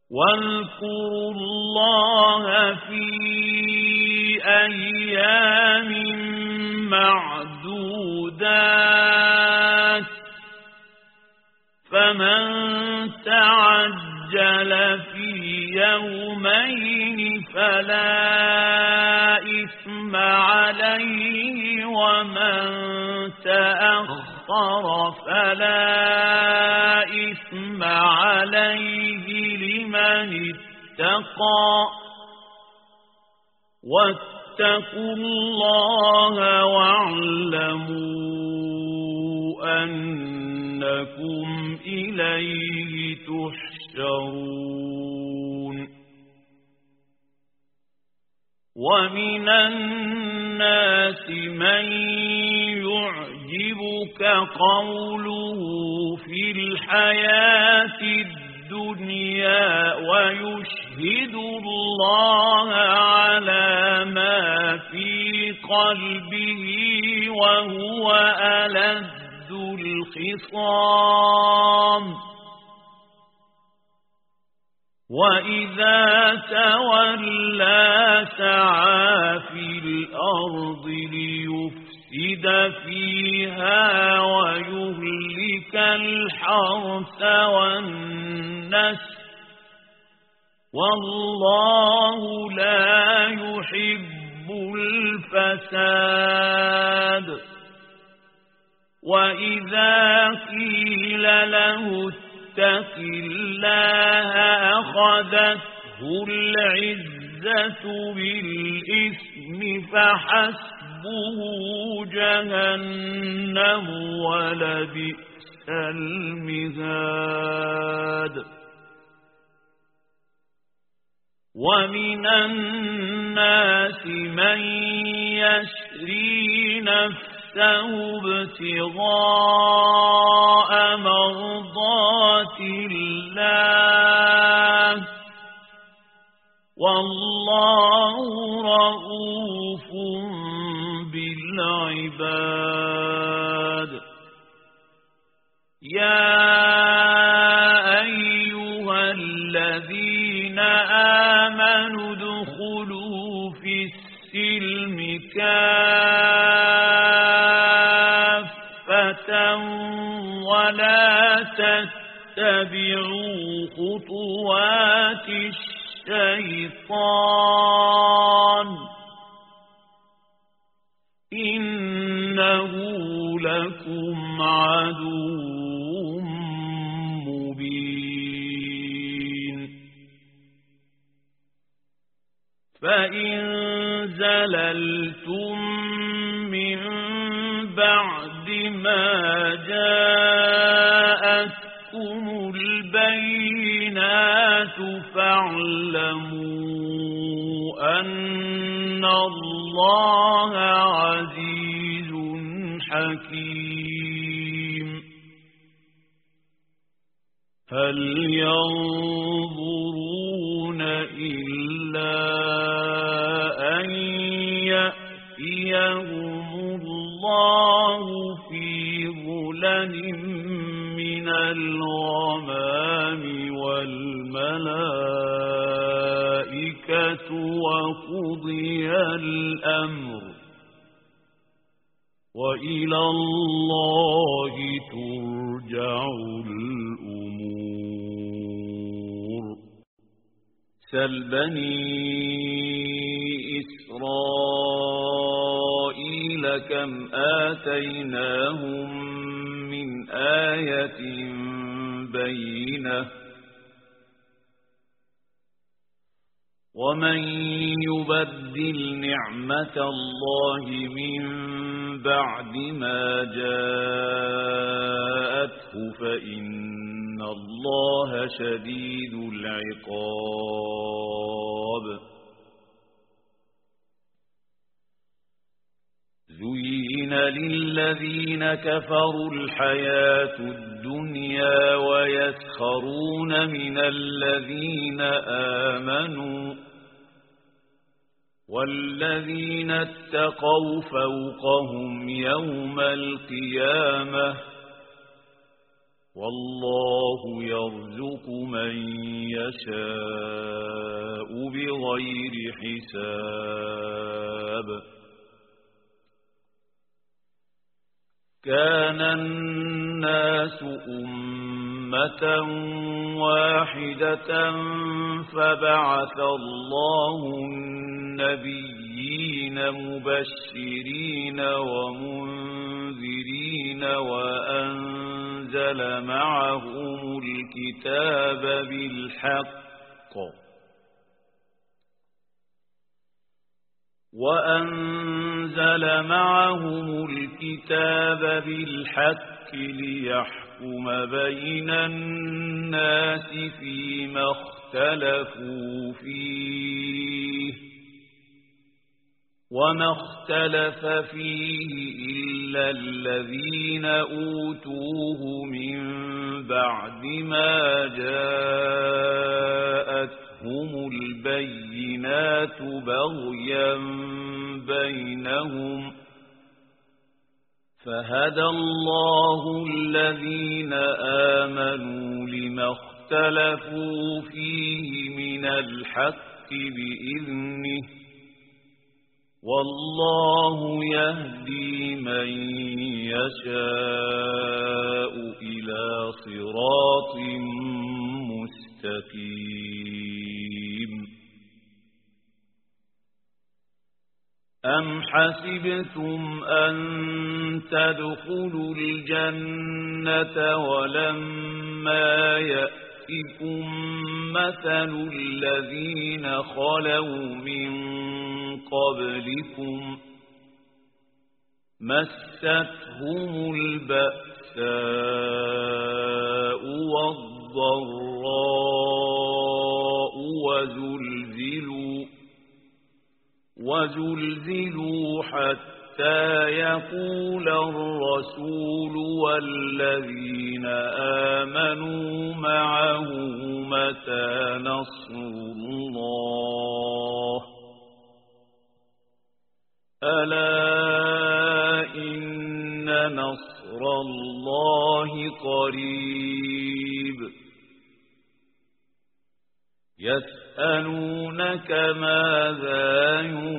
واذكروا الله في أيام معدودات فمن تعجل في يومين فلا إثم عليه ومن تأخر فلا إثم عليه لمن اتقى واتقوا الله واعلموا أنكم إليه تحشرون ومن الناس من يعجبك قوله في الحياة الدنيا ويشهد الله على ما في قلبه وهو ألد الخصام وإذا تولى سعى في الأرض ليفسد فيها ويهلك الحرث والنسل والله لا يحب الفساد وإذا قيل له اتق الله أخذته العزة بالإثم فحسبه جهنم ولبئس المهاد ومن الناس من يشري نفسه ابتغاء مرضات الله والله رؤوف بالعباد يا أيها الذين آمنوا ادخلوا في السلم كافة ولا تتبعوا خطوات الشيطان إنه لكم عدو مبين فإن زللتم من بعد ما جاءتكم البينات فاعلموا أن الله عزيز حكيم هل ينظرون إلا أن يأتيهم الله في ظلل من الغمام والملائكة وقضي الأمر وإلى الله ترجع الأمور سل بني إسرائيل كم آتيناهم من آية بينة ومن يبدل نعمة الله من بعد ما جاءته فإن الله شديد العقاب زين للذين كفروا الحياة الدنيا ويسخرون من الذين آمنوا والذين اتقوا فوقهم يوم القيامة والله يرزق من يشاء بغير حساب كان الناس أمة واحدة فبعث الله النبيين مبشرين ومنذرين وأنزل معهم الكتاب بالحق ليحكم بين الناس فيما اختلفوا فيه وما اختلف فيه إلا الذين أوتوه من بعد ما جاءتهم البينات بغيا بينهم فهدى الله الذين آمنوا لما اختلفوا فيه من الحق بإذنه والله يهدي من يشاء إلى صراط مستقيم أم حسبتم أن تدخلوا الجنة ولما يأتكم مثل الذين خلوا من قبلكم مستهم البأساء والضراء وزلزلوا حتى يقول الرسول والذين آمنوا معه متى نصر الله ألا إن نصر الله قريب يسألونك ماذا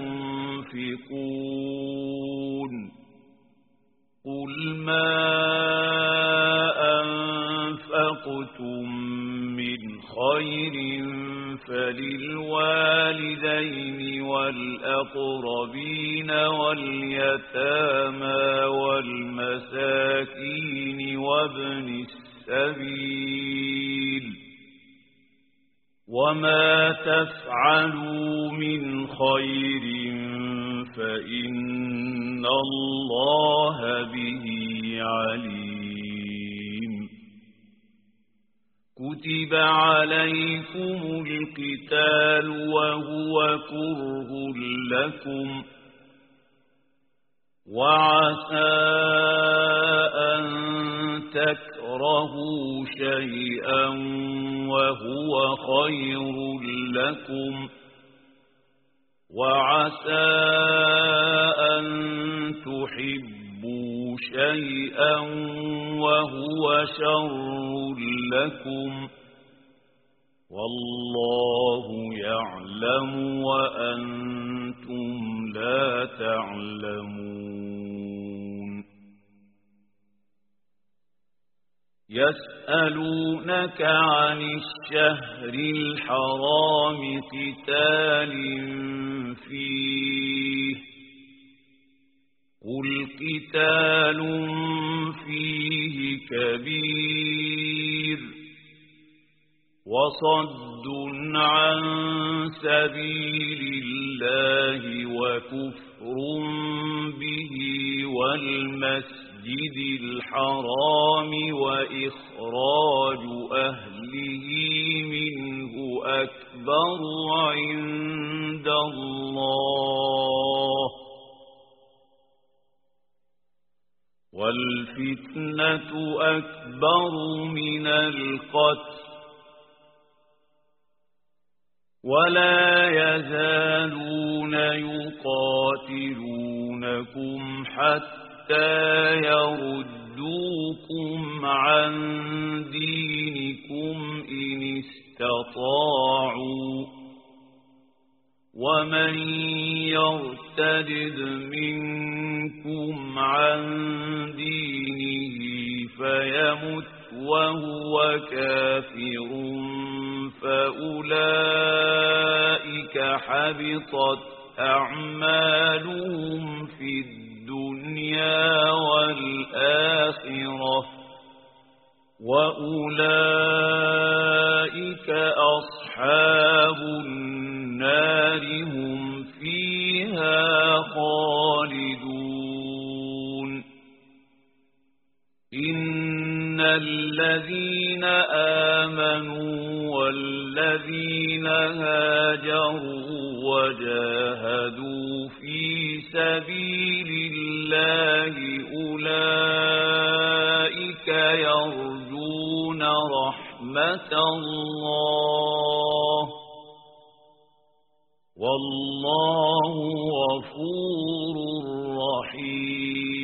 ينفقون قل ما أنفقتم من خير فللوالدين والأقربين واليتامى والمساكين وابن السبيل وما تفعلوا من خير فإن الله به عليم كتب عليكم القتال وهو كره لكم وعسى أن تكرهوا شيئا وهو خير لكم وعسى أن تحبوا شيئا وهو شر لكم والله يعلم وأنتم لا تعلمون يسألونك عن الشهر الحرام قتال فيه قل قتال فيه كبير وصد عن سبيل الله وكفر به والمسجد الحرام وإخراج أهله منه أكبر عند الله والفتنة أكبر من القتل ولا يزالون يقاتلونكم حتى يردوكم ليصدوكم عن دينكم إن استطاعوا ومن يرتد منكم عن دينه فيمت وهو كافر فأولئك حبطت أعمالهم في الدنيا والآخرة وأولئك أصحاب النار هم فيها خالدون إن الذين آمنوا والذين هاجروا وجاهدوا في سبيل الله أولئك يرجون رحمة الله والله غفور رحيم